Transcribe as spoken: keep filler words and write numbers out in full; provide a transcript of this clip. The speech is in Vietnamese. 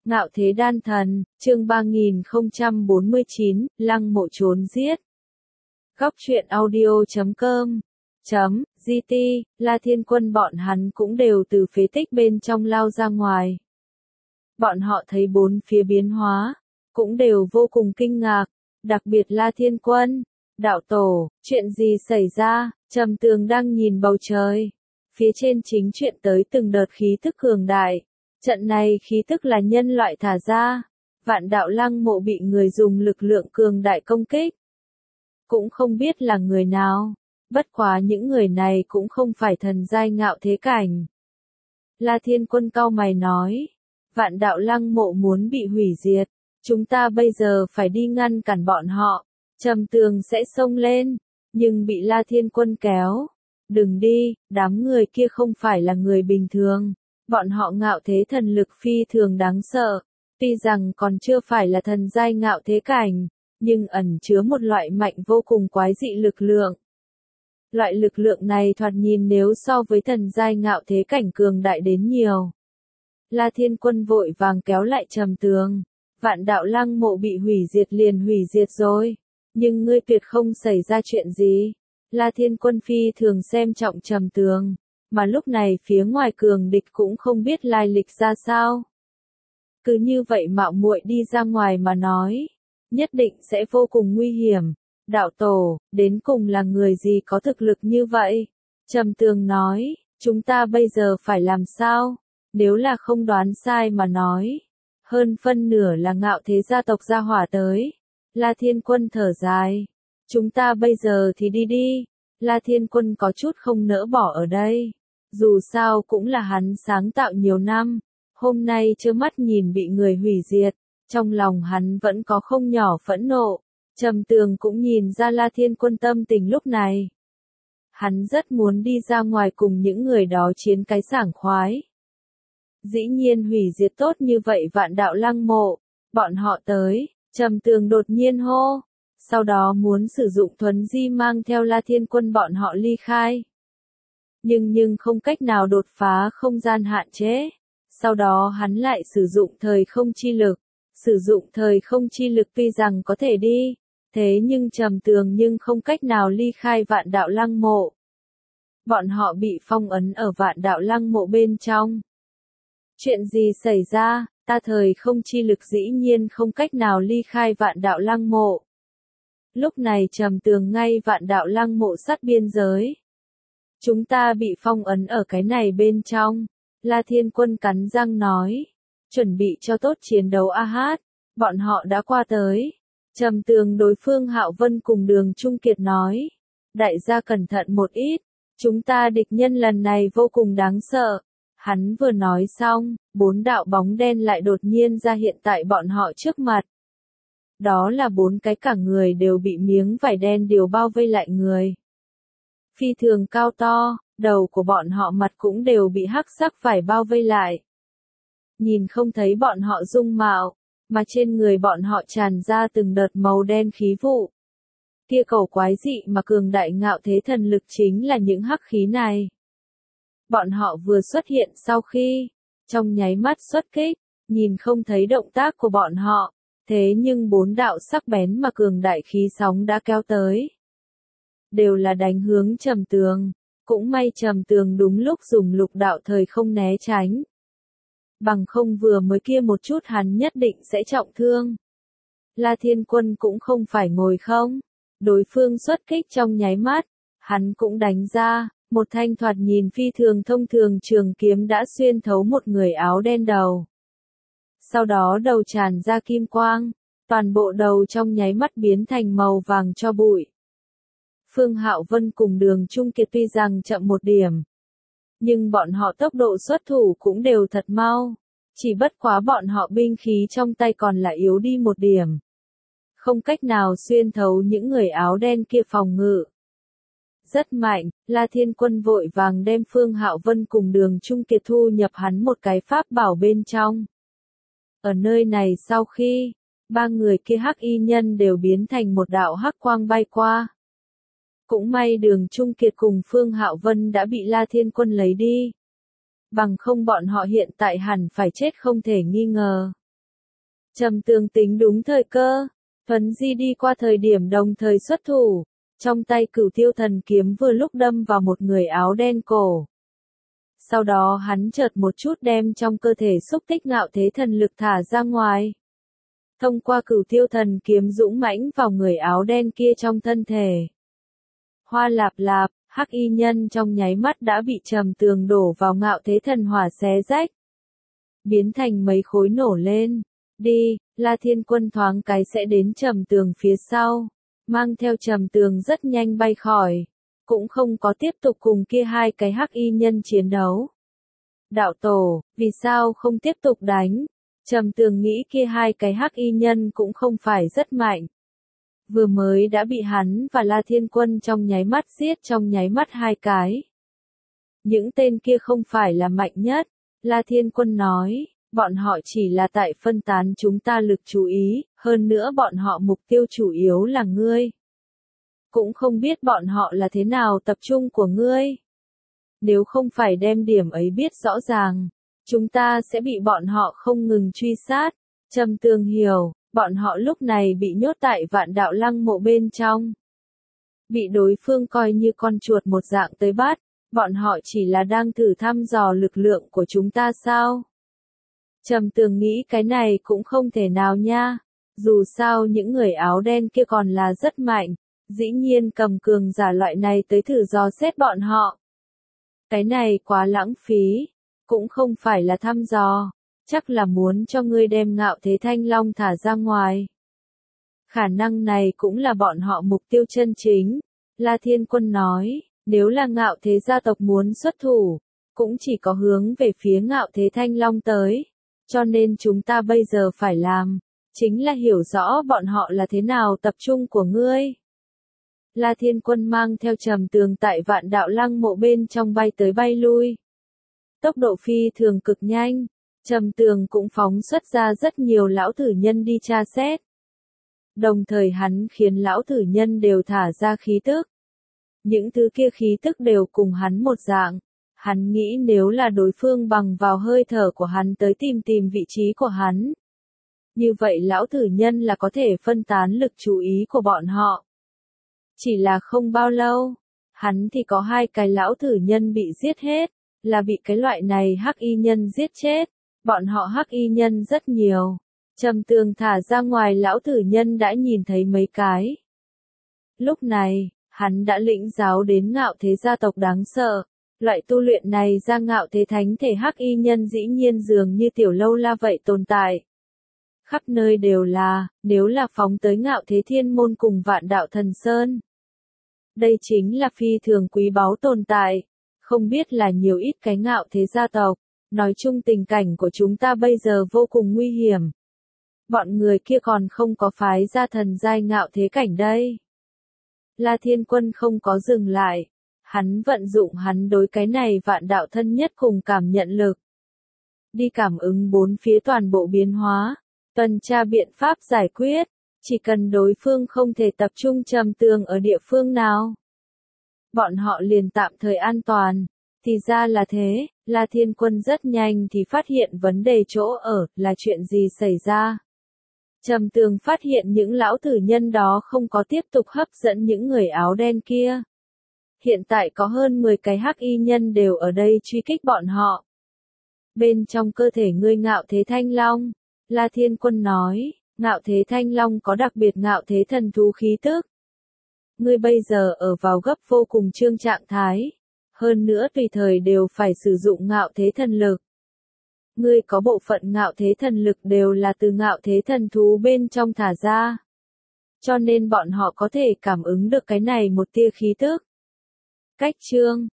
Ngạo Thế Đan Thần, chương ba nghìn không trăm bốn mươi chín, Lăng Mộ trốn giết. Góc truyện audio chấm com chấm giê tê, La Thiên Quân bọn hắn cũng đều từ phế tích bên trong lao ra ngoài. Bọn họ thấy bốn phía biến hóa, cũng đều vô cùng kinh ngạc, đặc biệt La Thiên Quân. Đạo tổ, chuyện gì xảy ra? Trầm Tường đang nhìn bầu trời. Phía trên chính chuyện tới từng đợt khí tức cường đại. Trận này khí tức là nhân loại thả ra. Vạn đạo lăng mộ bị người dùng lực lượng cường đại công kích. Cũng không biết là người nào. Bất quá những người này cũng không phải thần giai ngạo thế cảnh. La Thiên Quân cau mày nói. Vạn đạo lăng mộ muốn bị hủy diệt. Chúng ta bây giờ phải đi ngăn cản bọn họ. Trầm Tường sẽ xông lên. Nhưng bị La Thiên Quân kéo. Đừng đi, đám người kia không phải là người bình thường. Bọn họ ngạo thế thần lực phi thường đáng sợ. Tuy rằng còn chưa phải là thần giai ngạo thế cảnh. Nhưng ẩn chứa một loại mạnh vô cùng quái dị lực lượng. Loại lực lượng này thoạt nhìn nếu so với thần giai ngạo thế cảnh cường đại đến nhiều. La Thiên Quân vội vàng kéo lại Trầm Tường. Vạn đạo lăng mộ bị hủy diệt liền hủy diệt rồi. Nhưng ngươi tuyệt không xảy ra chuyện gì. La Thiên Quân phi thường xem trọng Trầm Tường. Mà lúc này phía ngoài cường địch cũng không biết lai lịch ra sao. Cứ như vậy mạo muội đi ra ngoài mà nói. Nhất định sẽ vô cùng nguy hiểm. Đạo tổ, đến cùng là người gì có thực lực như vậy? Trầm Tường nói, chúng ta bây giờ phải làm sao? Nếu là không đoán sai mà nói. Hơn phân nửa là ngạo thế gia tộc gia hỏa tới. La Thiên Quân thở dài. Chúng ta bây giờ thì đi đi. La Thiên Quân có chút không nỡ bỏ ở đây. Dù sao cũng là hắn sáng tạo nhiều năm. Hôm nay trơ mắt nhìn bị người hủy diệt. Trong lòng hắn vẫn có không nhỏ phẫn nộ. Trầm Tường cũng nhìn ra La Thiên Quân tâm tình lúc này. Hắn rất muốn đi ra ngoài cùng những người đó chiến cái sảng khoái. Dĩ nhiên hủy diệt tốt như vậy vạn đạo lăng mộ. Bọn họ tới. Trầm Tường đột nhiên hô. Sau đó muốn sử dụng thuấn di mang theo La Thiên Quân bọn họ ly khai. Nhưng nhưng không cách nào đột phá không gian hạn chế. Sau đó hắn lại sử dụng thời không chi lực. Sử dụng thời không chi lực tuy rằng có thể đi. Thế nhưng Trầm Tường nhưng không cách nào ly khai vạn đạo lăng mộ. Bọn họ bị phong ấn ở vạn đạo lăng mộ bên trong. Chuyện gì xảy ra? Ta thời không chi lực dĩ nhiên không cách nào ly khai vạn đạo lăng mộ. Lúc này Trầm Tường ngay vạn đạo lăng mộ sát biên giới. Chúng ta bị phong ấn ở cái này bên trong. La Thiên Quân cắn răng nói. Chuẩn bị cho tốt chiến đấu a hát. Bọn họ đã qua tới. Trầm Tường đối phương Hạo Vân cùng Đường Trung Kiệt nói. Đại gia cẩn thận một ít. Chúng ta địch nhân lần này vô cùng đáng sợ. Hắn vừa nói xong, bốn đạo bóng đen lại đột nhiên ra hiện tại bọn họ trước mặt. Đó là bốn cái cả người đều bị miếng vải đen điều bao vây lại người. Phi thường cao to, đầu của bọn họ mặt cũng đều bị hắc sắc vải bao vây lại. Nhìn không thấy bọn họ dung mạo, mà trên người bọn họ tràn ra từng đợt màu đen khí vụ. Kia cầu quái dị mà cường đại ngạo thế thần lực chính là những hắc khí này. Bọn họ vừa xuất hiện sau khi, trong nháy mắt xuất kích, nhìn không thấy động tác của bọn họ, thế nhưng bốn đạo sắc bén mà cường đại khí sóng đã kéo tới. Đều là đánh hướng Trầm Tường, cũng may Trầm Tường đúng lúc dùng lục đạo thời không né tránh. Bằng không vừa mới kia một chút hắn nhất định sẽ trọng thương. La Thiên Quân cũng không phải ngồi không, đối phương xuất kích trong nháy mắt, hắn cũng đánh ra. Một thanh thoạt nhìn phi thường thông thường trường kiếm đã xuyên thấu một người áo đen đầu. Sau đó đầu tràn ra kim quang, toàn bộ đầu trong nháy mắt biến thành màu vàng cho bụi. Phương Hạo Vân cùng Đường Trung Kiệt tuy rằng chậm một điểm. Nhưng bọn họ tốc độ xuất thủ cũng đều thật mau. Chỉ bất quá bọn họ binh khí trong tay còn là yếu đi một điểm. Không cách nào xuyên thấu những người áo đen kia phòng ngự. Rất mạnh, La Thiên Quân vội vàng đem Phương Hạo Vân cùng Đường Trung Kiệt thu nhập hắn một cái pháp bảo bên trong. Ở nơi này sau khi, ba người kia hắc y nhân đều biến thành một đạo hắc quang bay qua. Cũng may Đường Trung Kiệt cùng Phương Hạo Vân đã bị La Thiên Quân lấy đi. Bằng không bọn họ hiện tại hẳn phải chết không thể nghi ngờ. Trầm Tường tính đúng thời cơ, Thuấn Di đi qua thời điểm đồng thời xuất thủ, trong tay Cửu Tiêu Thần kiếm vừa lúc đâm vào một người áo đen cổ. Sau đó hắn chợt một chút đem trong cơ thể xúc tích ngạo thế thần lực thả ra ngoài. Thông qua Cửu Tiêu Thần kiếm dũng mãnh vào người áo đen kia trong thân thể. Hoa lạp lạp, hắc y nhân trong nháy mắt đã bị Trầm Tường đổ vào ngạo thế thần hỏa xé rách. Biến thành mấy khối nổ lên. Đi, La Thiên Quân thoáng cái sẽ đến Trầm Tường phía sau. Mang theo Trầm Tường rất nhanh bay khỏi. Cũng không có tiếp tục cùng kia hai cái hắc y nhân chiến đấu. Đạo tổ, vì sao không tiếp tục đánh? Trầm Tường nghĩ kia hai cái hắc y nhân cũng không phải rất mạnh. Vừa mới đã bị hắn và La Thiên Quân trong nháy mắt giết trong nháy mắt hai cái. Những tên kia không phải là mạnh nhất, La Thiên Quân nói, bọn họ chỉ là tại phân tán chúng ta lực chú ý, hơn nữa bọn họ mục tiêu chủ yếu là ngươi. Cũng không biết bọn họ là thế nào tập trung của ngươi. Nếu không phải đem điểm ấy biết rõ ràng, chúng ta sẽ bị bọn họ không ngừng truy sát. Trầm Tường hiểu, bọn họ lúc này bị nhốt tại Vạn Đạo Lăng mộ bên trong. Bị đối phương coi như con chuột một dạng tới bắt, bọn họ chỉ là đang thử thăm dò lực lượng của chúng ta sao? Trầm Tường nghĩ cái này cũng không thể nào nha. Dù sao những người áo đen kia còn là rất mạnh, dĩ nhiên cầm cường giả loại này tới thử dò xét bọn họ. Cái này quá lãng phí, cũng không phải là thăm dò, chắc là muốn cho ngươi đem Ngạo Thế Thanh Long thả ra ngoài. Khả năng này cũng là bọn họ mục tiêu chân chính. La Thiên Quân nói, nếu là Ngạo Thế gia tộc muốn xuất thủ, cũng chỉ có hướng về phía Ngạo Thế Thanh Long tới. Cho nên chúng ta bây giờ phải làm, chính là hiểu rõ bọn họ là thế nào tập trung của ngươi. La Thiên Quân mang theo Trầm Tường tại Vạn Đạo Lăng mộ bên trong bay tới bay lui. Tốc độ phi thường cực nhanh, Trầm Tường cũng phóng xuất ra rất nhiều lão tử nhân đi tra xét. Đồng thời hắn khiến lão tử nhân đều thả ra khí tức. Những thứ kia khí tức đều cùng hắn một dạng. Hắn nghĩ nếu là đối phương bằng vào hơi thở của hắn tới tìm tìm vị trí của hắn. Như vậy lão tử nhân là có thể phân tán lực chú ý của bọn họ. Chỉ là không bao lâu, hắn thì có hai cái lão tử nhân bị giết hết, là bị cái loại này hắc y nhân giết chết. Bọn họ hắc y nhân rất nhiều. Trầm Tường thả ra ngoài lão tử nhân đã nhìn thấy mấy cái. Lúc này, hắn đã lĩnh giáo đến Ngạo Thế gia tộc đáng sợ. Loại tu luyện này ra Ngạo Thế thánh thể hắc y nhân dĩ nhiên dường như tiểu lâu la vậy tồn tại. Khắp nơi đều là, nếu là phóng tới Ngạo Thế thiên môn cùng Vạn Đạo Thần Sơn. Đây chính là phi thường quý báu tồn tại. Không biết là nhiều ít cái Ngạo Thế gia tộc. Nói chung tình cảnh của chúng ta bây giờ vô cùng nguy hiểm. Bọn người kia còn không có phái ra thần giai Ngạo Thế cảnh đây. La Thiên Quân không có dừng lại. Hắn vận dụng hắn đối cái này vạn đạo thân nhất cùng cảm nhận lực. Đi cảm ứng bốn phía toàn bộ biến hóa. Tuần tra biện pháp giải quyết. Chỉ cần đối phương không thể tập trung Trầm Tường ở địa phương nào. Bọn họ liền tạm thời an toàn. Thì ra là thế, La Thiên Quân rất nhanh thì phát hiện vấn đề chỗ ở là chuyện gì xảy ra. Trầm Tường phát hiện những lão tử nhân đó không có tiếp tục hấp dẫn những người áo đen kia. Hiện tại có hơn mười cái hắc y nhân đều ở đây truy kích bọn họ. Bên trong cơ thể ngươi Ngạo Thế Thanh Long, La Thiên Quân nói, Ngạo Thế Thanh Long có đặc biệt Ngạo Thế thần thú khí tức. Ngươi bây giờ ở vào gấp vô cùng trương trạng thái. Hơn nữa tùy thời đều phải sử dụng Ngạo Thế thần lực. Ngươi có bộ phận Ngạo Thế thần lực đều là từ Ngạo Thế thần thú bên trong thả ra. Cho nên bọn họ có thể cảm ứng được cái này một tia khí tức. Cách chương